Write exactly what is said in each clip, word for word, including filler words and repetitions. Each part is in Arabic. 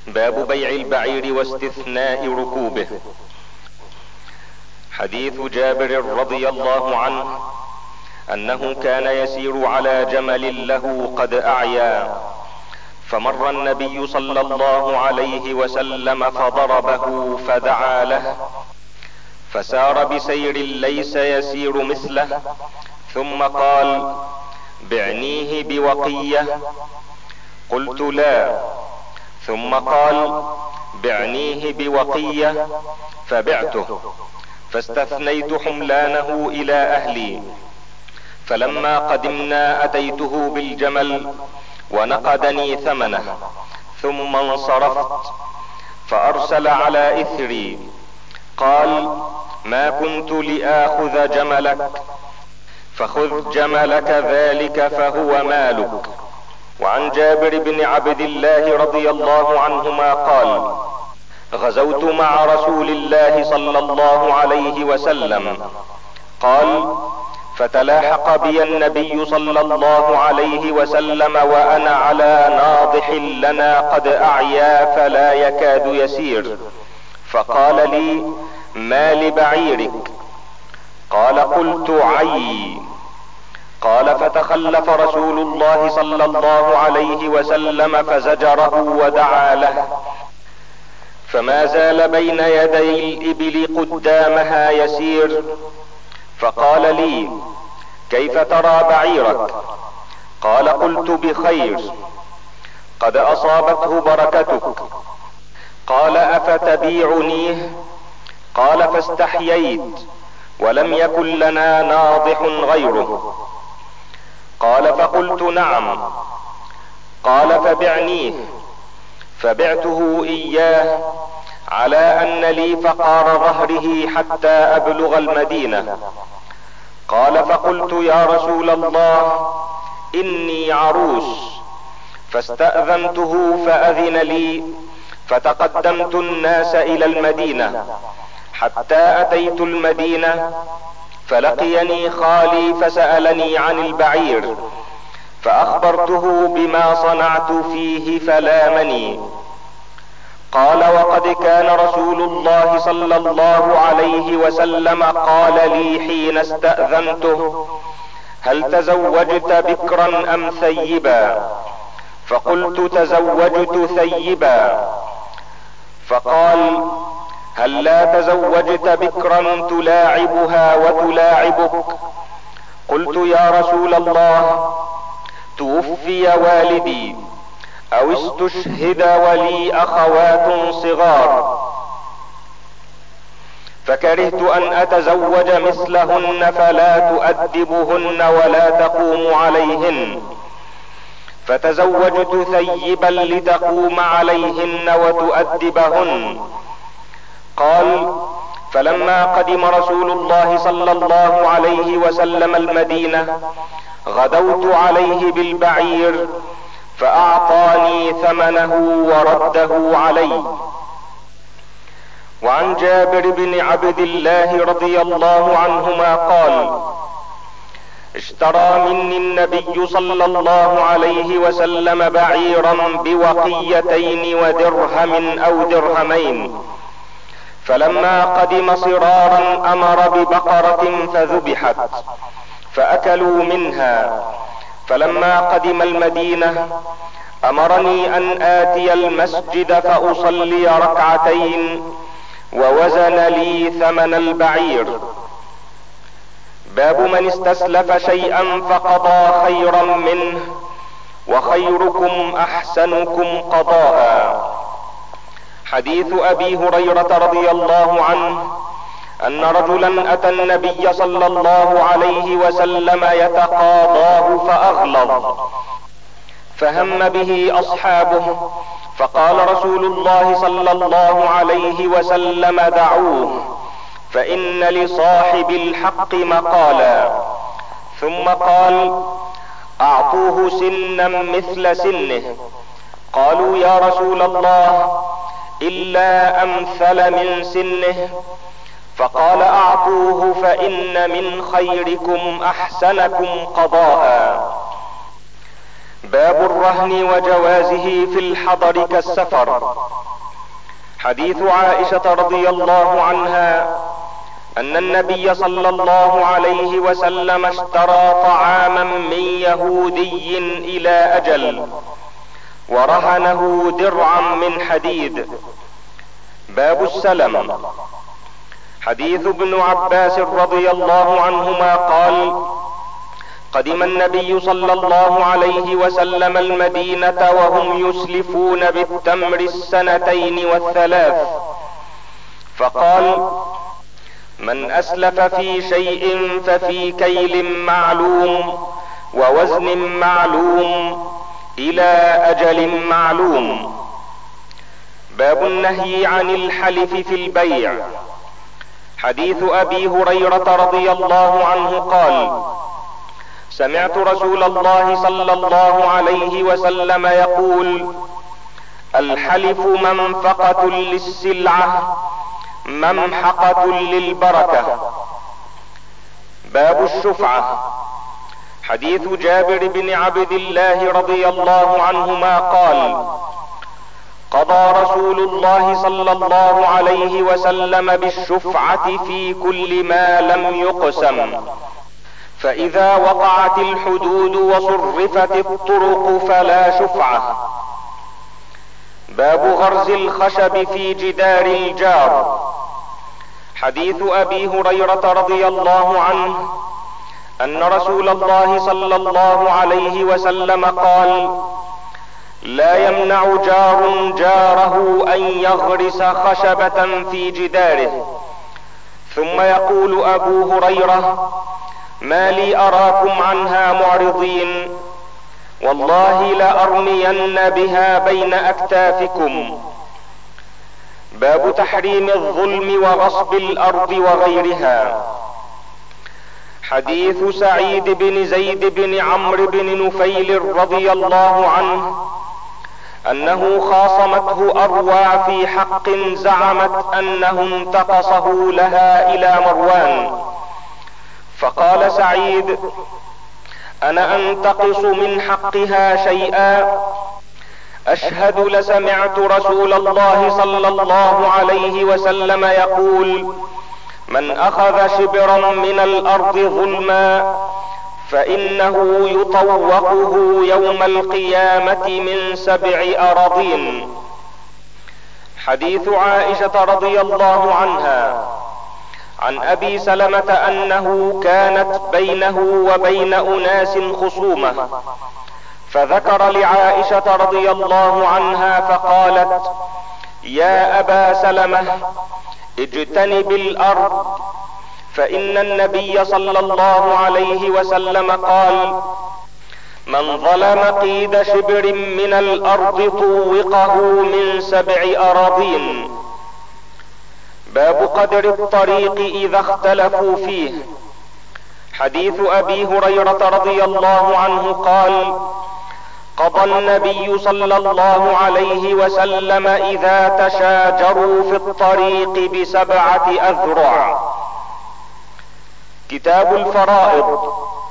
باب بيع البعير واستثناء ركوبه. حديث جابر رضي الله عنه انه كان يسير على جمل له قد اعيا، فمر النبي صلى الله عليه وسلم فضربه فدعا له، فسار بسير ليس يسير مثله، ثم قال: بعنيه بوقية. قلت: لا. ثم قال: بعنيه بوقية، فبعته، فاستثنيت حملانه الى اهلي. فلما قدمنا اتيته بالجمل ونقدني ثمنه، ثم انصرفت، فارسل على اثري قال: ما كنت لاخذ جملك، فخذ جملك ذلك فهو مالك. وعن جابر بن عبد الله رضي الله عنهما قال: غزوت مع رسول الله صلى الله عليه وسلم. قال: فتلاحق بي النبي صلى الله عليه وسلم وانا على ناضح لنا قد اعيا فلا يكاد يسير، فقال لي: ما لبعيرك؟ قال: قلت: عي. قال: فتخلف رسول الله صلى الله عليه وسلم فزجره ودعا له، فما زال بين يدي الابل قدامها يسير، فقال لي: كيف ترى بعيرك؟ قال: قلت: بخير، قد اصابته بركتك. قال: افتبيعنيه؟ قال: فاستحييت، ولم يكن لنا ناضح غيره. قال: فقلت: نعم. قال: فبعنيه. فبعته اياه على ان لي فقار ظهره حتى ابلغ المدينة. قال: فقلت: يا رسول الله، اني عروس. فاستأذنته فأذن لي، فتقدمت الناس الى المدينة حتى اتيت المدينة، فلقيني خالي فسألني عن البعير، فاخبرته بما صنعت فيه فلامني. قال: وقد كان رسول الله صلى الله عليه وسلم قال لي حين استأذنته: هل تزوجت بكرا ام ثيبا؟ فقلت: تزوجت ثيبا. فقال: هل لا تزوجت بكرا تلاعبها وتلاعبك؟ قلت: يا رسول الله، توفي والدي او استشهد ولي اخوات صغار، فكرهت ان اتزوج مثلهن فلا تؤدبهن ولا تقوم عليهن، فتزوجت ثيبا لتقوم عليهن وتؤدبهن. قال: فلما قدم رسول الله صلى الله عليه وسلم المدينة غدوت عليه بالبعير، فاعطاني ثمنه ورده علي. وعن جابر بن عبد الله رضي الله عنهما قال: اشترى مني النبي صلى الله عليه وسلم بعيرا بوقيتين ودرهم او درهمين، فلما قدم صرارا امر ببقرة فذبحت فاكلوا منها. فلما قدم المدينة امرني ان اتي المسجد فاصلي ركعتين، ووزن لي ثمن البعير. باب من استسلف شيئا فقضى خيرا منه، وخيركم احسنكم قضاء. حديث ابي هريرة رضي الله عنه ان رجلا اتى النبي صلى الله عليه وسلم يتقاضاه فاغلظ، فهم به اصحابه، فقال رسول الله صلى الله عليه وسلم: دعوه، فان لصاحب الحق مقالا. ثم قال: اعطوه سنا مثل سنه. قالوا: يا رسول الله، الا امثل من سنه. فقال: اعطوه فان من خيركم احسنكم قضاء. باب الرهن وجوازه في الحضر كالسفر. حديث عائشة رضي الله عنها ان النبي صلى الله عليه وسلم اشترى طعاما من يهودي الى اجل ورهنه درعا من حديد. باب السلم. حديث ابن عباس رضي الله عنهما قال: قدم النبي صلى الله عليه وسلم المدينة وهم يسلفون بالتمر السنتين والثلاث، فقال: من اسلف في شيء ففي كيل معلوم ووزن معلوم الى اجل معلوم. باب النهي عن الحلف في البيع. حديث ابي هريرة رضي الله عنه قال: سمعت رسول الله صلى الله عليه وسلم يقول: الحلف منفقة للسلعة ممحقة للبركة. باب الشفعة. حديث جابر بن عبد الله رضي الله عنهما قال: قضى رسول الله صلى الله عليه وسلم بالشفعة في كل ما لم يقسم، فاذا وقعت الحدود وصرفت الطرق فلا شفعة. باب غرز الخشب في جدار الجار. حديث ابي هريرة رضي الله عنه ان رسول الله صلى الله عليه وسلم قال: لا يمنع جار جاره ان يغرس خشبة في جداره. ثم يقول ابو هريرة: ما لي اراكم عنها معرضين، والله لارمين بها بين اكتافكم. باب تحريم الظلم وغصب الارض وغيرها. حديث سعيد بن زيد بن عمرو بن نفيل رضي الله عنه انه خاصمته اروى في حق زعمت انه انتقصه لها الى مروان، فقال سعيد: انا انتقص من حقها شيئا؟ اشهد لسمعت رسول الله صلى الله عليه وسلم يقول: من اخذ شبرا من الارض ظلما فانه يطوقه يوم القيامة من سبع اراضين. حديث عائشة رضي الله عنها عن ابي سلمة انه كانت بينه وبين اناس خصومة، فذكر لعائشة رضي الله عنها فقالت: يا ابا سلمة اجتنب الارض، فان النبي صلى الله عليه وسلم قال: من ظلم قيد شبر من الارض طوقه من سبع اراضين. باب قدر الطريق اذا اختلفوا فيه. حديث ابي هريرة رضي الله عنه قال: قضى النبي صلى الله عليه وسلم اذا تشاجروا في الطريق بسبعة اذرع. كتاب الفرائض.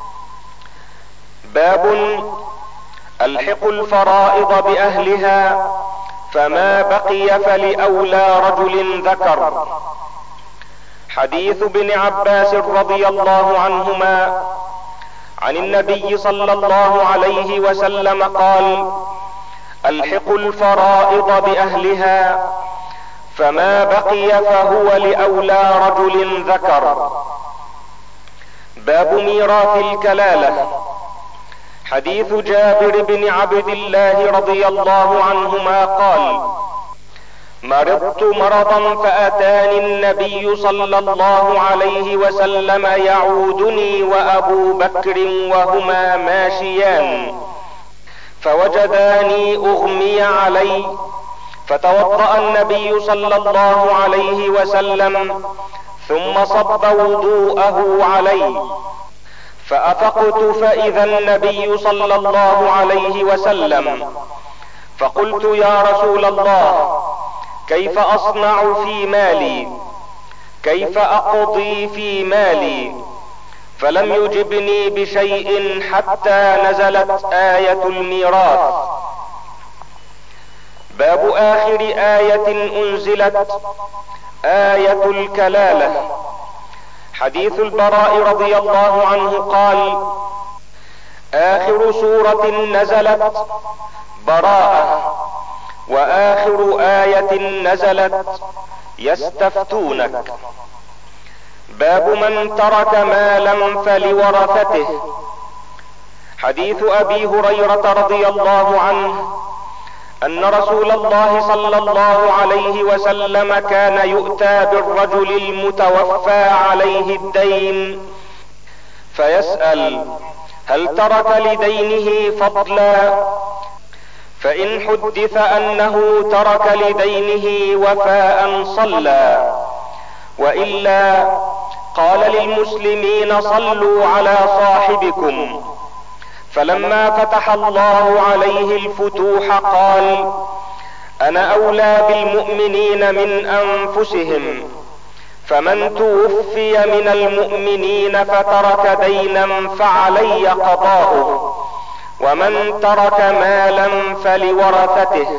باب الحقوا الفرائض باهلها، فما بقي فلأولى رجل ذكر. حديث ابن عباس رضي الله عنهما عن النبي صلى الله عليه وسلم قال: الحقوا الفرائض باهلها، فما بقي فهو لأولى رجل ذكر. باب ميراث الكلالة. حديث جابر بن عبد الله رضي الله عنهما قال: مرضت مرضا فاتاني النبي صلى الله عليه وسلم يعودني وابو بكر وهما ماشيان، فوجداني اغمي علي، فتوضأ النبي صلى الله عليه وسلم ثم صب وضوءه علي، فافقت فاذا النبي صلى الله عليه وسلم، فقلت: يا رسول الله، كيف اصنع في مالي؟ كيف اقضي في مالي؟ فلم يجبني بشيء حتى نزلت آية الميراث. باب اخر آية انزلت، آية الكلالة. حديث البراء رضي الله عنه قال: اخر سورة نزلت براءة، واخر آية نزلت يستفتونك. باب من ترك مالا فلورثته. حديث ابي هريرة رضي الله عنه ان رسول الله صلى الله عليه وسلم كان يؤتى بالرجل المتوفى عليه الدين فيسأل: هل ترك لدينه فضلا؟ فان حدث انه ترك لدينه وفاء صلى، والا قال للمسلمين: صلوا على صاحبكم. فلما فتح الله عليه الفتوح قال: انا اولى بالمؤمنين من انفسهم، فمن توفي من المؤمنين فترك دينا فعلي قضاؤه، ومن ترك مالا فلورثته.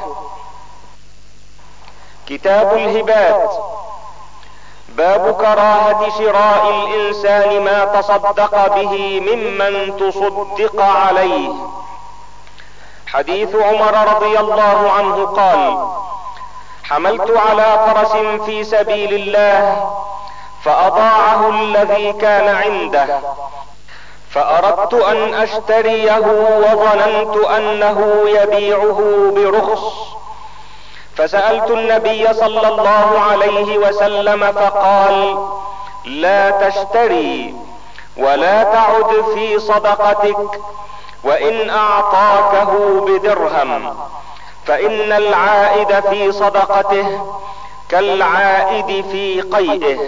كتاب الهبات. باب كراهة شراء الانسان ما تصدق به ممن تصدق عليه. حديث عمر رضي الله عنه قال: حملت على فرس في سبيل الله فاضاعه الذي كان عنده، فاردت ان اشتريه وظننت انه يبيعه برخص، فسألت النبي صلى الله عليه وسلم فقال: لا تشتري ولا تعد في صدقتك، وان اعطاكه بدرهم فان العائد في صدقته كالعائد في قيئه.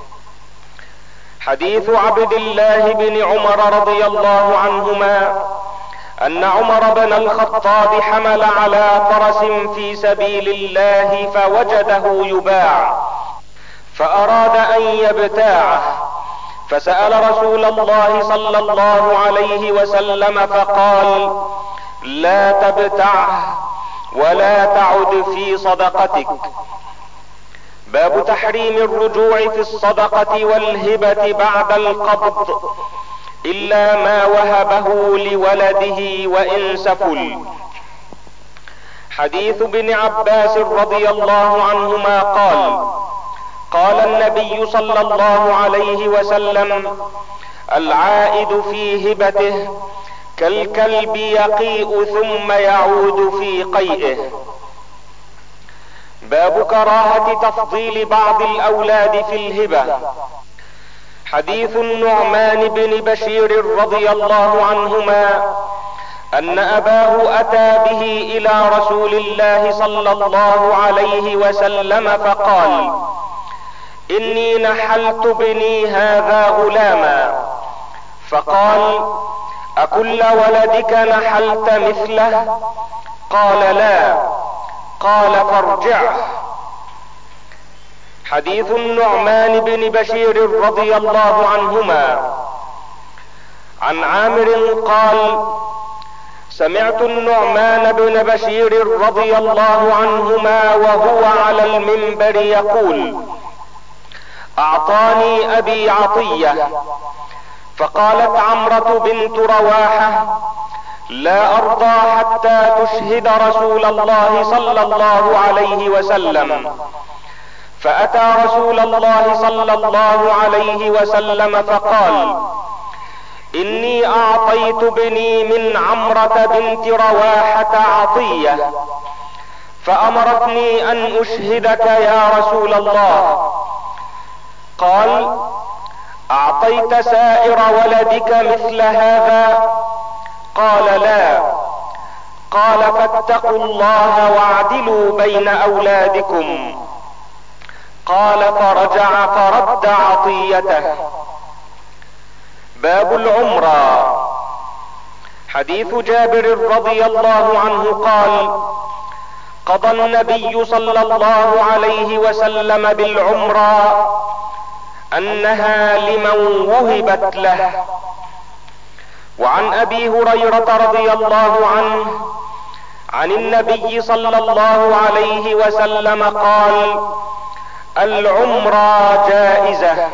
حديث عبد الله بن عمر رضي الله عنهما ان عمر بن الخطاب حمل على فرس في سبيل الله فوجده يباع فاراد ان يبتاعه، فسأل رسول الله صلى الله عليه وسلم فقال: لا تبتعه ولا تعد في صدقتك. باب تحريم الرجوع في الصدقة والهبة بعد القبض الا ما وهبه لولده وان سفل. حديث ابن عباس رضي الله عنهما قال: قال النبي صلى الله عليه وسلم: العائد في هبته كالكلب يقيء ثم يعود في قيئه. باب كراهة تفضيل بعض الاولاد في الهبة. حديث النعمان بن بشير رضي الله عنهما ان اباه اتى به الى رسول الله صلى الله عليه وسلم فقال: اني نحلت بني هذا غلاما. فقال: اكل ولدك نحلت مثله؟ قال: لا. قال: فارجعه. حديث النعمان بن بشير رضي الله عنهما عن عامر قال: سمعت النعمان بن بشير رضي الله عنهما وهو على المنبر يقول: اعطاني ابي عطية. فقالت عمرة بنت رواحة: لا ارضى حتى تشهد رسول الله صلى الله عليه وسلم. فاتى رسول الله صلى الله عليه وسلم فقال: اني اعطيت بني من عمرة بنت رواحة عطية، فامرتني ان اشهدك يا رسول الله. قال: اعطيت سائر ولدك مثل هذا؟ قال: لا. قال: فاتقوا الله واعدلوا بين اولادكم. قال: فرجع فرد عطيته. باب العمرة. حديث جابر رضي الله عنه قال: قضى النبي صلى الله عليه وسلم بالعمرة انها لمن وهبت له. وعن ابي هريرة رضي الله عنه عن النبي صلى الله عليه وسلم قال: العمرة جائزة.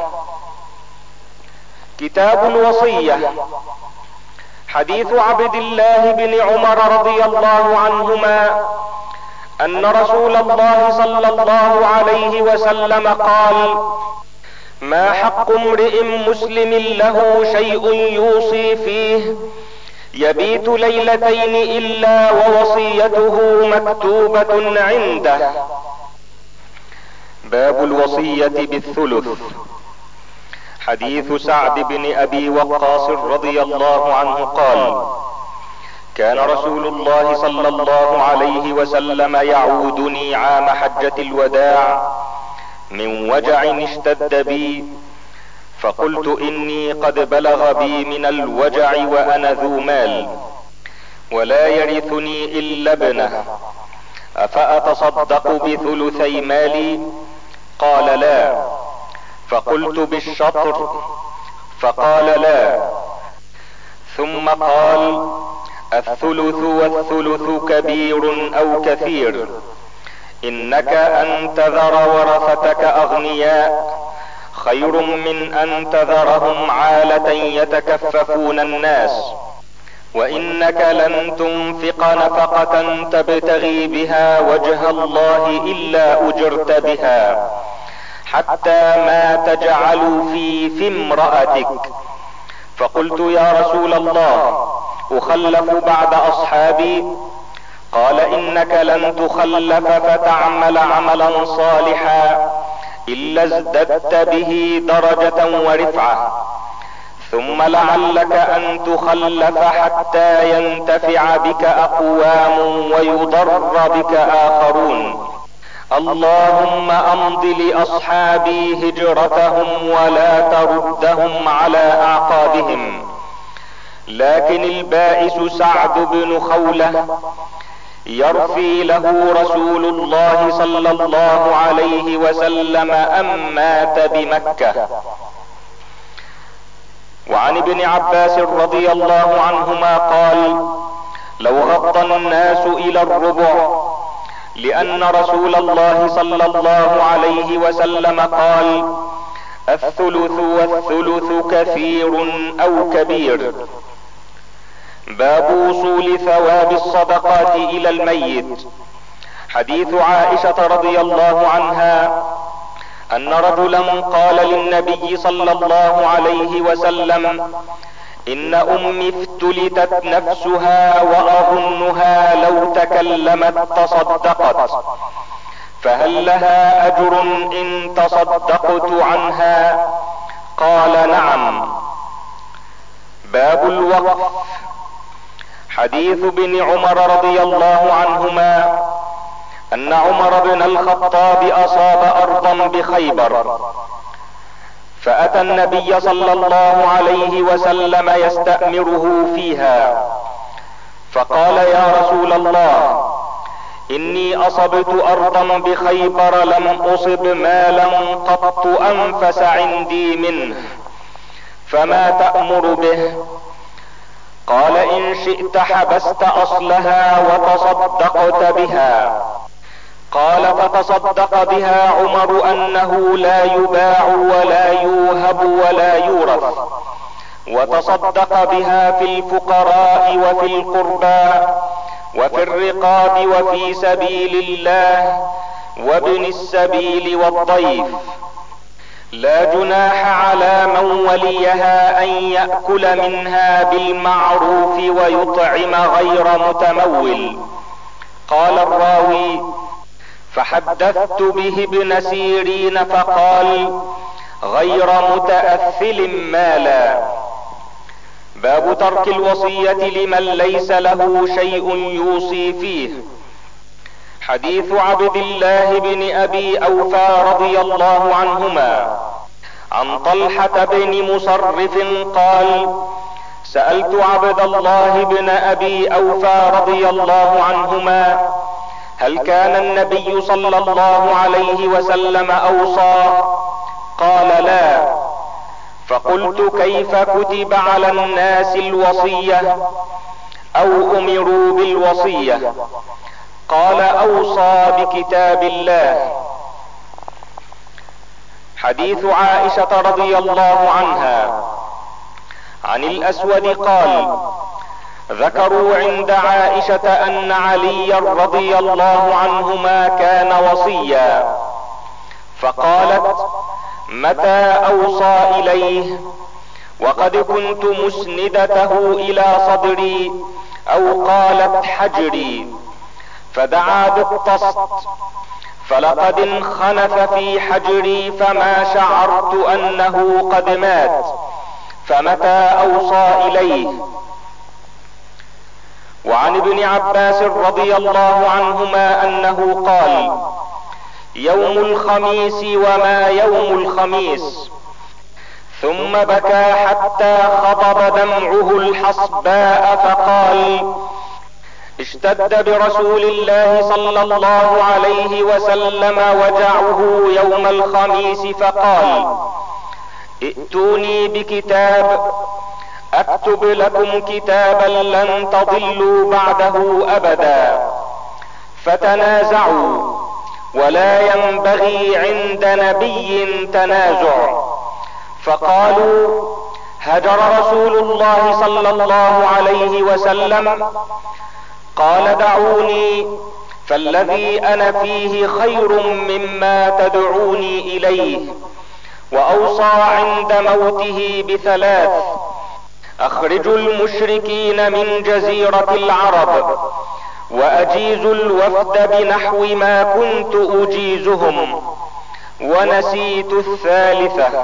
كتاب الوصية. حديث عبد الله بن عمر رضي الله عنهما ان رسول الله صلى الله عليه وسلم قال: ما حق امرئ مسلم له شيء يوصي فيه يبيت ليلتين الا ووصيته مكتوبة عنده. باب الوصية بالثلث. حديث سعد بن ابي وقاص رضي الله عنه قال: كان رسول الله صلى الله عليه وسلم يعودني عام حجة الوداع من وجع اشتد بي، فقلت اني قد بلغ بي من الوجع وانا ذو مال ولا يرثني الا ابنه، افاتصدق بثلثي مالي؟ قال: لا. فقلت: بالشطر؟ فقال: لا. ثم قال: الثلث والثلث كبير او كثير، انك ان تذر ورثتك اغنياء خير من ان تذرهم عالة يتكففون الناس، وانك لن تنفق نفقة تبتغي بها وجه الله الا اجرت بها، حتى ما تجعل في في امرأتك. فقلت: يا رسول الله، اخلف بعد اصحابي؟ قال: انك لن تخلف فتعمل عملا صالحا الا ازددت به درجة ورفعة، ثم لعلك ان تخلف حتى ينتفع بك اقوام ويضر بك اخرون. اللهم امض لاصحابي هجرتهم ولا تردهم على اعقابهم. لكن البائس سعد بن خولة يرثي له رسول الله صلى الله عليه وسلم أم مات بمكة. وعن ابن عباس رضي الله عنهما قال: لو غض الناس الى الربع، لان رسول الله صلى الله عليه وسلم قال: الثلث والثلث كثير او كبير. باب وصول ثواب الصدقات الى الميت. حديث عائشة رضي الله عنها ان رجلا قال للنبي صلى الله عليه وسلم: ان امي افتلتت نفسها واظنها لو تكلمت تصدقت، فهل لها اجر ان تصدقت عنها؟ قال: نعم. باب الوقف. حديث ابن عمر رضي الله عنهما ان عمر بن الخطاب اصاب ارضا بخيبر، فاتى النبي صلى الله عليه وسلم يستأمره فيها، فقال: يا رسول الله، اني اصبت ارضا بخيبر لم اصب مالا قط انفس عندي منه، فما تأمر به؟ قال: ان شئت حبست اصلها وتصدقت بها. قال: فتصدق بها عمر انه لا يباع ولا يوهب ولا يورث، وتصدق بها في الفقراء وفي القربى وفي الرقاب وفي سبيل الله وابن السبيل والضيف. لا جناح على من وليها ان يأكل منها بالمعروف ويطعم غير متمول. قال الراوي: فحدثت به ابن سيرين فقال: غير متأثل مالا. باب ترك الوصية لمن ليس له شيء يوصي فيه. حديث عبد الله بن ابي اوفى رضي الله عنهما عن طلحة بن مصرف قال: سألت عبد الله بن ابي اوفى رضي الله عنهما: هل كان النبي صلى الله عليه وسلم اوصى؟ قال: لا. فقلت: كيف كتب على الناس الوصية؟ او امروا بالوصية؟ قال اوصى بكتاب الله. حديث عائشة رضي الله عنها عن الاسود قال: ذكروا عند عائشة ان عليا رضي الله عنهما كان وصيا، فقالت: متى اوصى اليه؟ وقد كنت مسندته الى صدري، او قالت حجري، فدعا بالطست، فلقد انخنف في حجري فما شعرت انه قد مات، فمتى اوصى اليه؟ وعن ابن عباس رضي الله عنهما انه قال: يوم الخميس وما يوم الخميس، ثم بكى حتى خضب دمعه الحصباء، فقال: اشتد برسول الله صلى الله عليه وسلم وجعه يوم الخميس، فقال: ائتوني بكتاب اكتب لكم كتابا لن تضلوا بعده ابدا. فتنازعوا، ولا ينبغي عند نبي تنازع. فقالوا: هجر رسول الله صلى الله عليه وسلم. قال: دعوني، فالذي انا فيه خير مما تدعوني اليه. واوصى عند موته بثلاث: اخرجوا المشركين من جزيرة العرب، واجيزوا الوفد بنحو ما كنت اجيزهم، ونسيت الثالثة.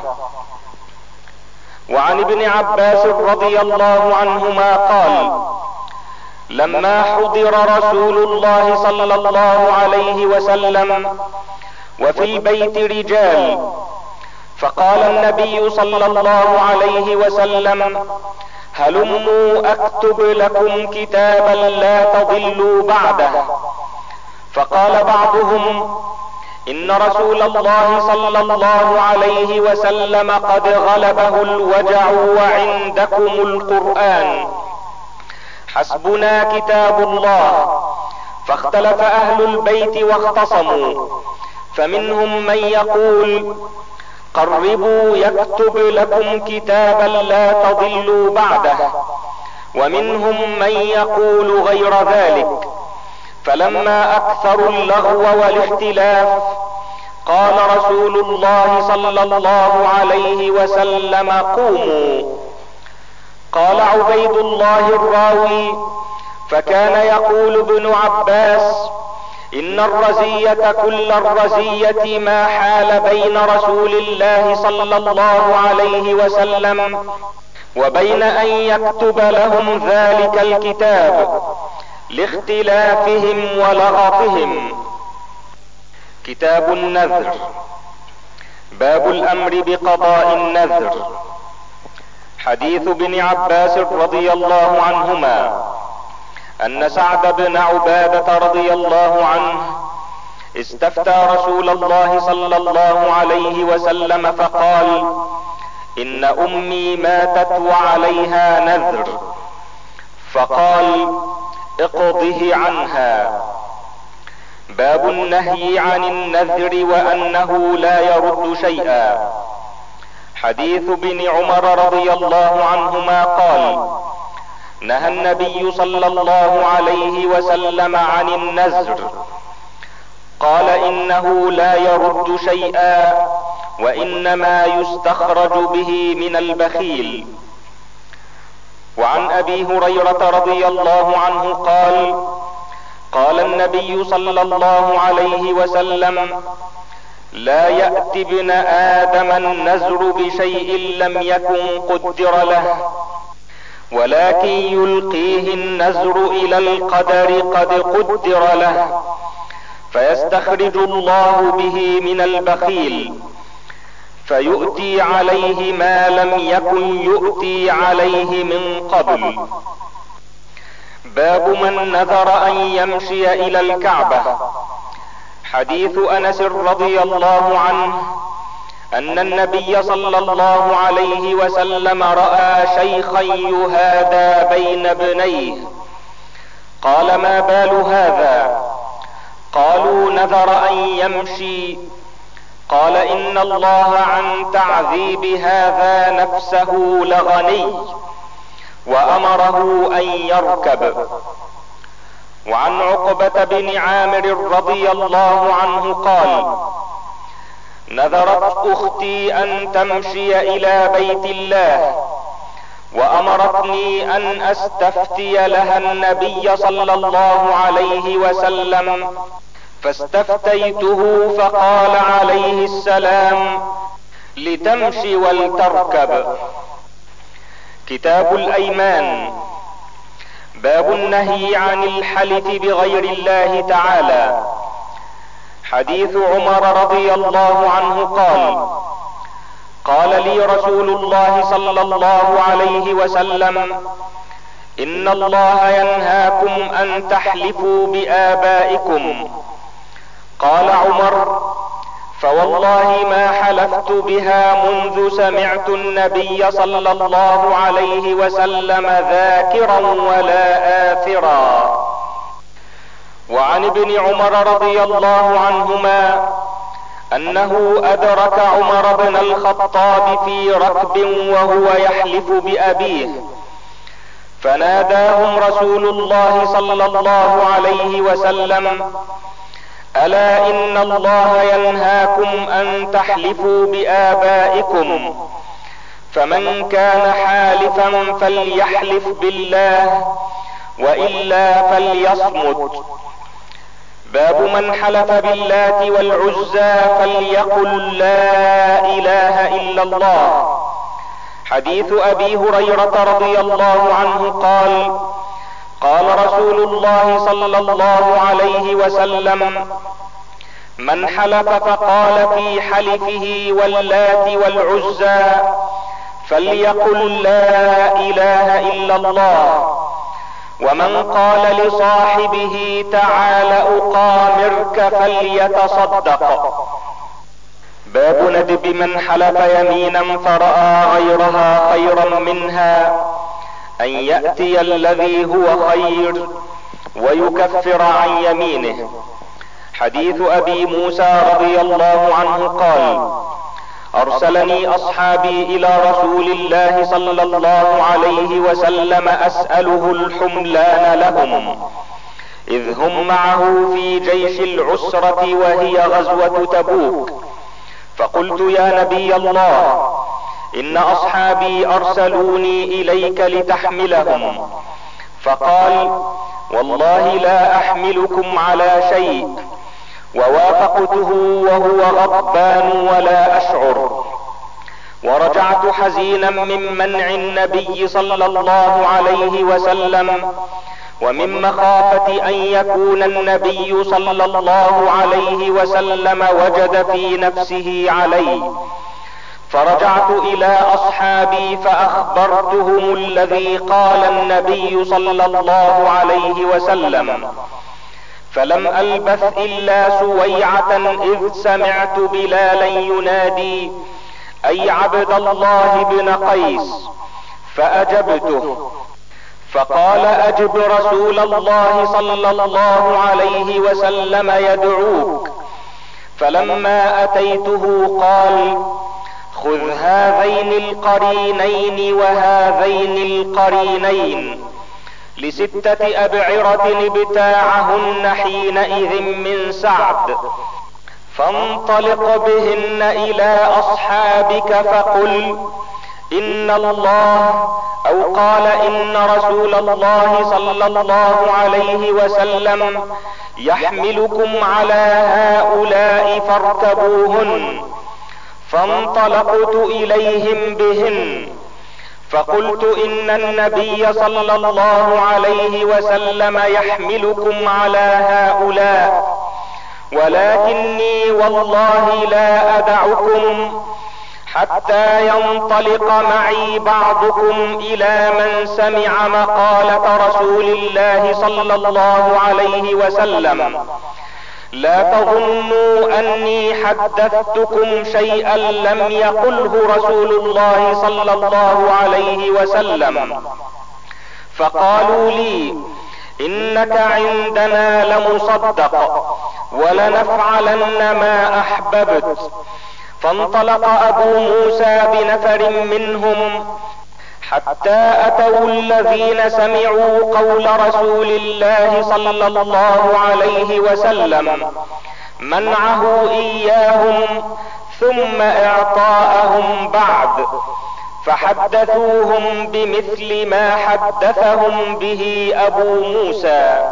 وعن ابن عباس رضي الله عنهما قال: لما حضر رسول الله صلى الله عليه وسلم وفي البيت رجال، فقال النبي صلى الله عليه وسلم: هلموا اكتب لكم كتابا لا تضلوا بعده. فقال بعضهم: ان رسول الله صلى الله عليه وسلم قد غلبه الوجع وعندكم القرآن، حسبنا كتاب الله. فاختلف اهل البيت واختصموا، فمنهم من يقول: قربوا يكتب لكم كتابا لا تضلوا بعده، ومنهم من يقول غير ذلك. فلما اكثروا اللغو والاختلاف، قال رسول الله صلى الله عليه وسلم: قوموا. قال عبيد الله الراوي: فكان يقول ابن عباس: ان الرزية كل الرزية ما حال بين رسول الله صلى الله عليه وسلم وبين ان يكتب لهم ذلك الكتاب، لاختلافهم ولغطهم. كتاب النذر. باب الامر بقضاء النذر. حديث ابن عباس رضي الله عنهما ان سعد بن عبادة رضي الله عنه استفتى رسول الله صلى الله عليه وسلم فقال: ان امي ماتت وعليها نذر. فقال: اقضه عنها. باب النهي عن النذر وانه لا يرد شيئا. حديث ابن عمر رضي الله عنهما قال: نهى النبي صلى الله عليه وسلم عن النذر، قال: انه لا يرد شيئا، وانما يستخرج به من البخيل. وعن ابي هريرة رضي الله عنه قال: قال النبي صلى الله عليه وسلم: لا يأتي ابن آدم النذر بشيء لم يكن قدر له، ولكن يلقيه النذر الى القدر قد قدر له، فيستخرج الله به من البخيل، فيؤتي عليه ما لم يكن يؤتي عليه من قبل. باب من نذر ان يمشي الى الكعبة. حديث انس رضي الله عنه ان النبي صلى الله عليه وسلم رأى شيخا يهادى بين ابنيه، قال: ما بال هذا؟ قالوا: نذر ان يمشي. قال: ان الله عن تعذيب هذا نفسه لغني، وامره ان يركب. وعن عقبة بن عامر رضي الله عنه قال: نذرت اختي ان تمشي الى بيت الله، وامرتني ان استفتي لها النبي صلى الله عليه وسلم، فاستفتيته فقال عليه السلام: لتمشي ولتركب. كتاب الايمان. باب النهي عن الحلف بغير الله تعالى. حديث عمر رضي الله عنه قال: قال لي رسول الله صلى الله عليه وسلم: ان الله ينهاكم ان تحلفوا بآبائكم. قال عمر: فوالله ما حلفت بها منذ سمعت النبي صلى الله عليه وسلم ذاكرا ولا آثرا. وعن ابن عمر رضي الله عنهما انه ادرك عمر بن الخطاب في ركب وهو يحلف بأبيه، فناداهم رسول الله صلى الله عليه وسلم: الا ان الله ينهاكم ان تحلفوا بآبائكم، فمن كان حالفا فليحلف بالله والا فليصمت. باب من حلف باللات والعزى فليقل لا اله الا الله. حديث ابي هريرة رضي الله عنه قال: قال رسول الله صلى الله عليه وسلم: من حلف فقال في حلفه واللات والعزى فليقل لا اله الا الله، ومن قال لصاحبه تعال اقامرك فليتصدق. باب ندب من حلف يمينا فرأى غيرها خيرا منها ان يأتي الذي هو خير ويكفر عن يمينه. حديث ابي موسى رضي الله عنه قال: ارسلني اصحابي الى رسول الله صلى الله عليه وسلم اسأله الحملان لهم، اذ هم معه في جيش العسرة وهي غزوة تبوك. فقلت: يا نبي الله، ان اصحابي ارسلوني اليك لتحملهم. فقال: والله لا احملكم على شيء. ووافقته وهو غضبان ولا اشعر. ورجعت حزينا من منع النبي صلى الله عليه وسلم، ومن مخافة ان يكون النبي صلى الله عليه وسلم وجد في نفسه علي. فرجعت الى اصحابي فاخبرتهم الذي قال النبي صلى الله عليه وسلم، فلم البث الا سويعة اذ سمعت بلالا ينادي: اي عبد الله بن قيس. فاجبته، فقال: اجب رسول الله صلى الله عليه وسلم يدعوك. فلما اتيته قال: خذ هذين القرينين وهذين القرينين، لستة ابعرة ابتاعهن حينئذ من سعد، فانطلق بهن الى اصحابك فقل: ان الله، او قال ان رسول الله صلى الله عليه وسلم يحملكم على هؤلاء فاركبوهن. فانطلقت اليهم بهن فقلت: ان النبي صلى الله عليه وسلم يحملكم على هؤلاء، ولكني والله لا ادعكم حتى ينطلق معي بعضكم الى من سمع مقالة رسول الله صلى الله عليه وسلم. لا تظنوا اني حدثتكم شيئا لم يقله رسول الله صلى الله عليه وسلم. فقالوا لي: انك عندنا لمصدق ولنفعلن ما احببت. فانطلق ابو موسى بنفر منهم حتى اتوا الذين سمعوا قول رسول الله صلى الله عليه وسلم منعه اياهم ثم اعطاءهم بعد، فحدثوهم بمثل ما حدثهم به ابو موسى.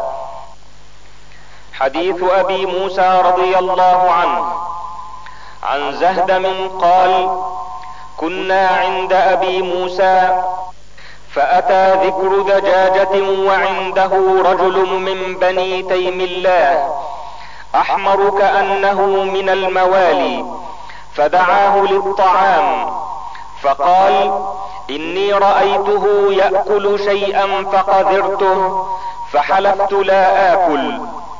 حديث ابي موسى رضي الله عنه عن زهدم قال: كنا عند ابي موسى فاتى ذكر دجاجة وعنده رجل من بني تيم الله احمر كأنه من الموالي، فدعاه للطعام فقال: اني رأيته يأكل شيئا فقذرته فحلفت لا آكل.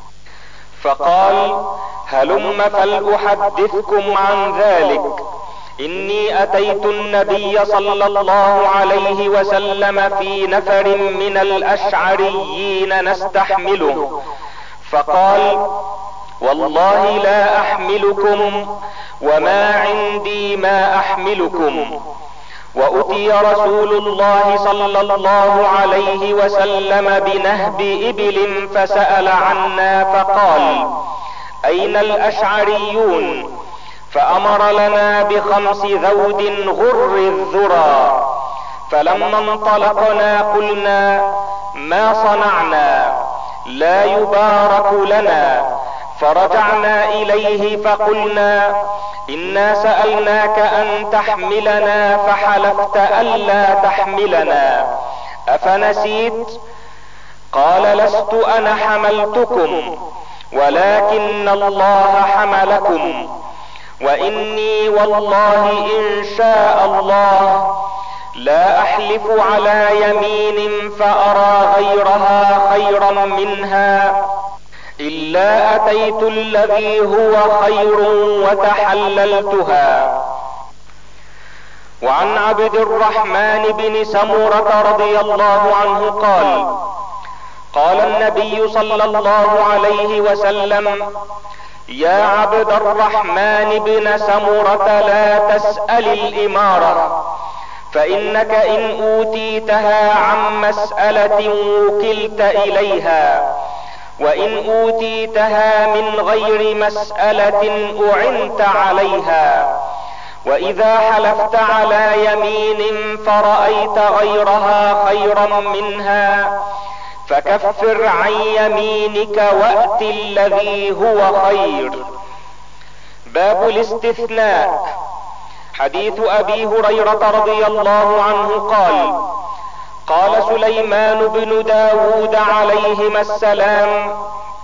فقال: هلم فلأحدثكم عن ذلك، اني اتيت النبي صلى الله عليه وسلم في نفر من الاشعريين نستحمله، فقال: والله لا احملكم وما عندي ما احملكم. واتي رسول الله صلى الله عليه وسلم بنهب ابل فسأل عنا فقال: اين الاشعريون؟ فامر لنا بخمس ذود غر الذرى. فلما انطلقنا قلنا: ما صنعنا؟ لا يبارك لنا. فرجعنا اليه فقلنا: انا سألناك ان تحملنا فحلفت الا تحملنا، افنسيت؟ قال: لست انا حملتكم ولكن الله حملكم، واني والله ان شاء الله لا احلف على يمين فارى غيرها خيرا منها الا اتيت الذي هو خير وتحللتها. وعن عبد الرحمن بن سمرة رضي الله عنه قال: قال النبي صلى الله عليه وسلم: يا عبد الرحمن بن سمرة لا تسأل الامارة، فانك ان اوتيتها عن مسألة وكلت اليها، وان اوتيتها من غير مسألة اعنت عليها. واذا حلفت على يمين فرأيت غيرها خيرا منها فكفر عن يمينك وأت الذي هو خير. باب الاستثناء. حديث ابي هريرة رضي الله عنه قال: قال سليمان بن داود عليهما السلام: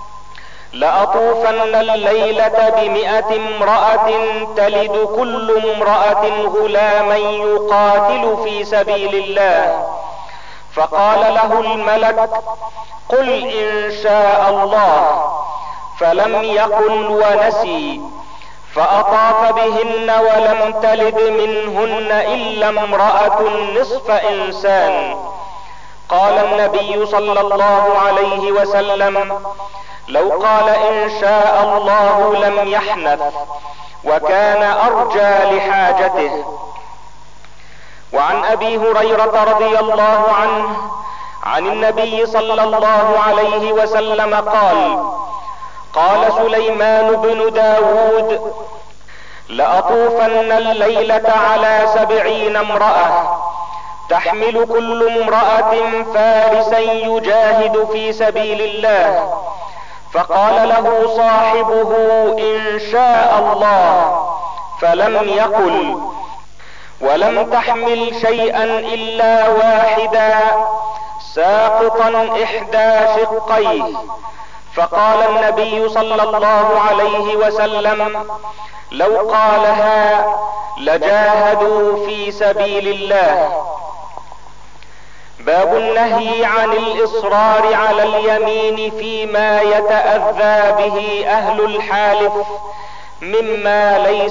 لأطوفن الليلة بمئة امرأة تلد كل امرأة غلاما يقاتل في سبيل الله. فقال له الملك: قل ان شاء الله. فلم يقل ونسي، فأطاف بهن ولم تلد منهن الا امرأة نصف انسان. قال النبي صلى الله عليه وسلم: لو قال ان شاء الله لم يحنث، وكان ارجى لحاجته. وعن ابي هريرة رضي الله عنه عن النبي صلى الله عليه وسلم قال: قال سليمان بن داود: لأطوفن الليلة على سبعين امرأة تحمل كل امرأة فارسا يجاهد في سبيل الله. فقال له صاحبه: ان شاء الله. فلم يقل. ولم تحمل شيئا الا واحدا ساقطا احدى شقيه. فقال النبي صلى الله عليه وسلم: لو قالها لجاهدوا في سبيل الله. باب النهي عن الاصرار على اليمين فيما يتأذى به اهل الحالف مما ليس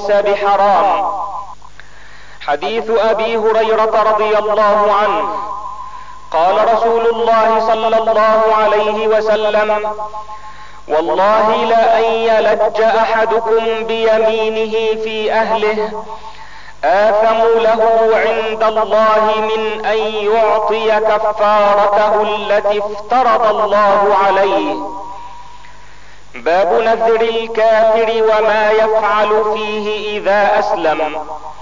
بحرام. حديث ابي هريرة رضي الله عنه قال رسول الله صلى الله عليه وسلم: والله لأن يلج احدكم بيمينه في اهله آثم له عند الله من ان يعطي كفارته التي افترض الله عليه. باب نذر الكافر وما يفعل فيه اذا اسلم.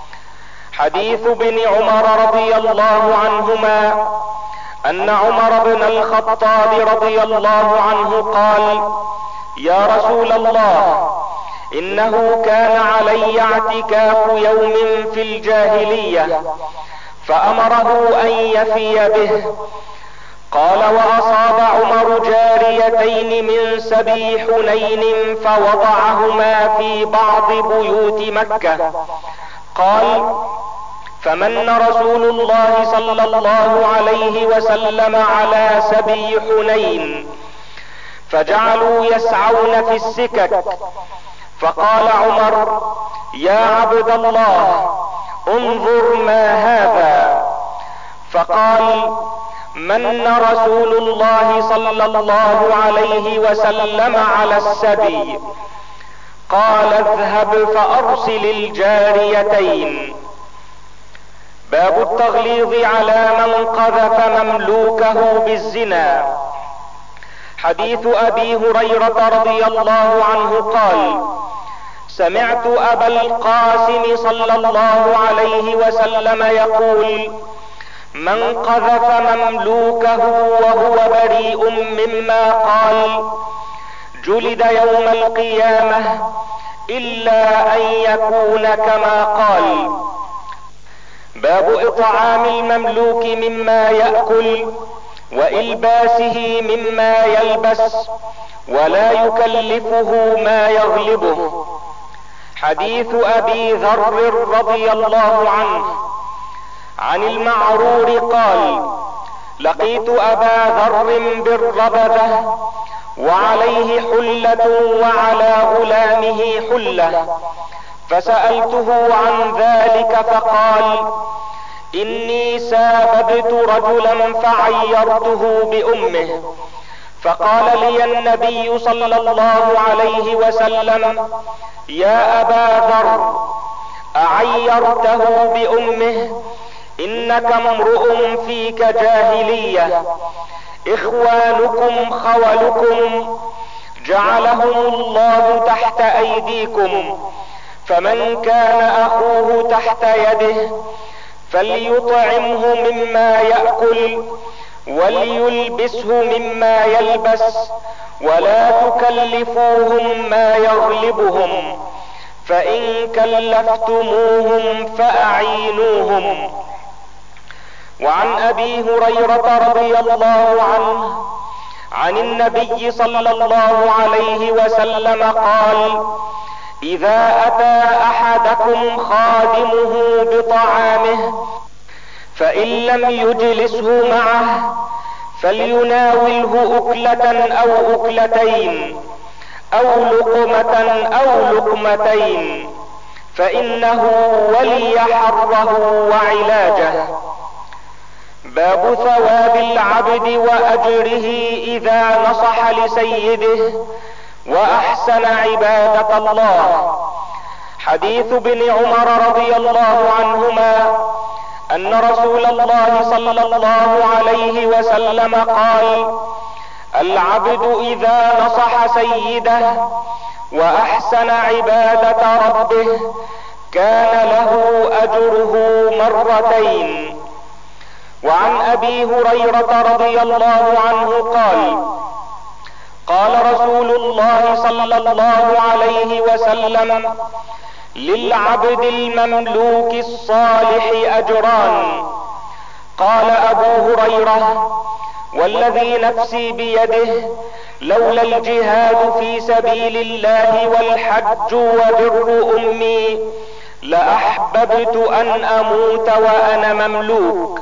حديث ابن عمر رضي الله عنهما ان عمر بن الخطاب رضي الله عنه قال: يا رسول الله، انه كان علي اعتكاف يوم في الجاهلية فامره ان يفي به. قال: واصاب عمر جاريتين من سبي حنين فوضعهما في بعض بيوت مكة. قال: فمن رسول الله صلى الله عليه وسلم على سبي حنين فجعلوا يسعون في السكك. فقال عمر: يا عبد الله، انظر ما هذا. فقال: من رسول الله صلى الله عليه وسلم على السبي. قال: اذهب فارسل الجاريتين. باب التغليظ على من قذف مملوكه بالزنا. حديث ابي هريرة رضي الله عنه قال: سمعت ابا القاسم صلى الله عليه وسلم يقول: من قذف مملوكه وهو بريء مما قال جلد يوم القيامة الا ان يكون كما قال. باب اطعام المملوك مما يأكل والباسه مما يلبس ولا يكلفه ما يغلبه. حديث ابي ذر رضي الله عنه عن المعرور قال: لقيت ابا ذر بالربذة وعليه حلة وعلى غلامه حلة، فسألته عن ذلك فقال: اني ساببت رجلا فعيرته بامه، فقال لي النبي صلى الله عليه وسلم: يا ابا ذر، اعيرته بامه؟ انك امرؤ فيك جاهلية، اخوانكم خولكم، جعلهم الله تحت ايديكم، فمن كان اخوه تحت يده فليطعمه مما يأكل وليلبسه مما يلبس ولا تكلفوهم ما يغلبهم، فإن كلفتموهم فأعينوهم. وعن ابي هريرة رضي الله عنه عن النبي صلى الله عليه وسلم قال: اذا اتى احدكم خادمه بطعامه فان لم يجلسه معه فليناوله اكلة او اكلتين او لقمة او لقمتين، فانه ولي حره وعلاجه. باب ثواب العبد واجره اذا نصح لسيده واحسن عبادة الله. حديث ابن عمر رضي الله عنهما ان رسول الله صلى الله عليه وسلم قال: العبد اذا نصح سيده واحسن عبادة ربه كان له اجره مرتين. وعن ابي هريرة رضي الله عنه قال: قال رسول الله صلى الله عليه وسلم: للعبد المملوك الصالح اجران. قال ابو هريرة: والذي نفسي بيده لولا الجهاد في سبيل الله والحج وبر امي لاحببت ان اموت وانا مملوك.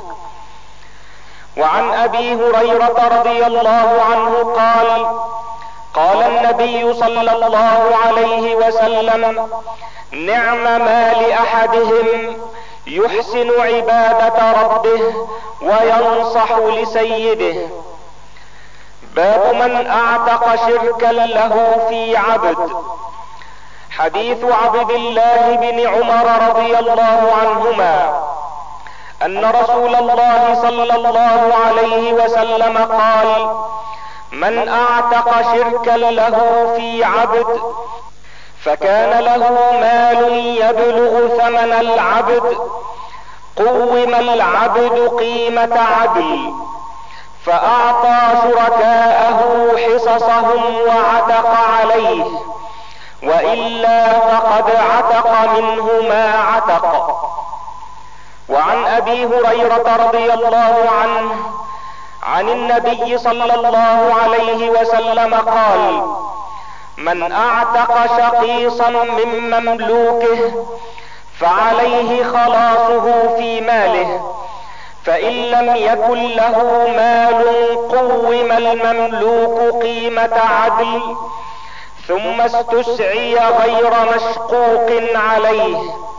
وعن ابي هريرة رضي الله عنه قال: قال النبي صلى الله عليه وسلم: نعم ما لاحدهم يحسن عبادة ربه وينصح لسيده. باب من اعتق شركا له في عبد. حديث عبد الله بن عمر رضي الله عنهما ان رسول الله صلى الله عليه وسلم قال: من اعتق شركا له في عبد فكان له مال يبلغ ثمن العبد قوم العبد قيمة عدل، فاعطى شركاءه حصصهم وعتق عليه، والا فقد عتق منه ما عتق. وعن ابي هريرة رضي الله عنه عن النبي صلى الله عليه وسلم قال: من اعتق شقيصا من مملوكه فعليه خلاصه في ماله، فان لم يكن له مال قوم المملوك قيمة عدل، ثم استسعي غير مشقوق عليه.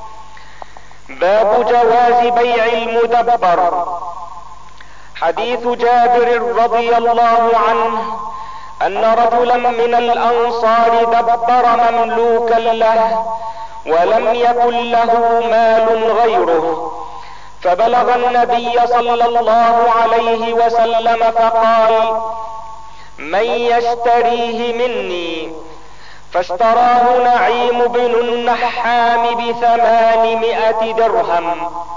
باب جواز بيع المدبر. حديث جابر رضي الله عنه ان رجلا من الانصار دبر مملوكا له ولم يكن له مال غيره، فبلغ النبي صلى الله عليه وسلم فقال: من يشتريه مني؟ فاشتراه نعيم بن النحام بثمانمائة درهم.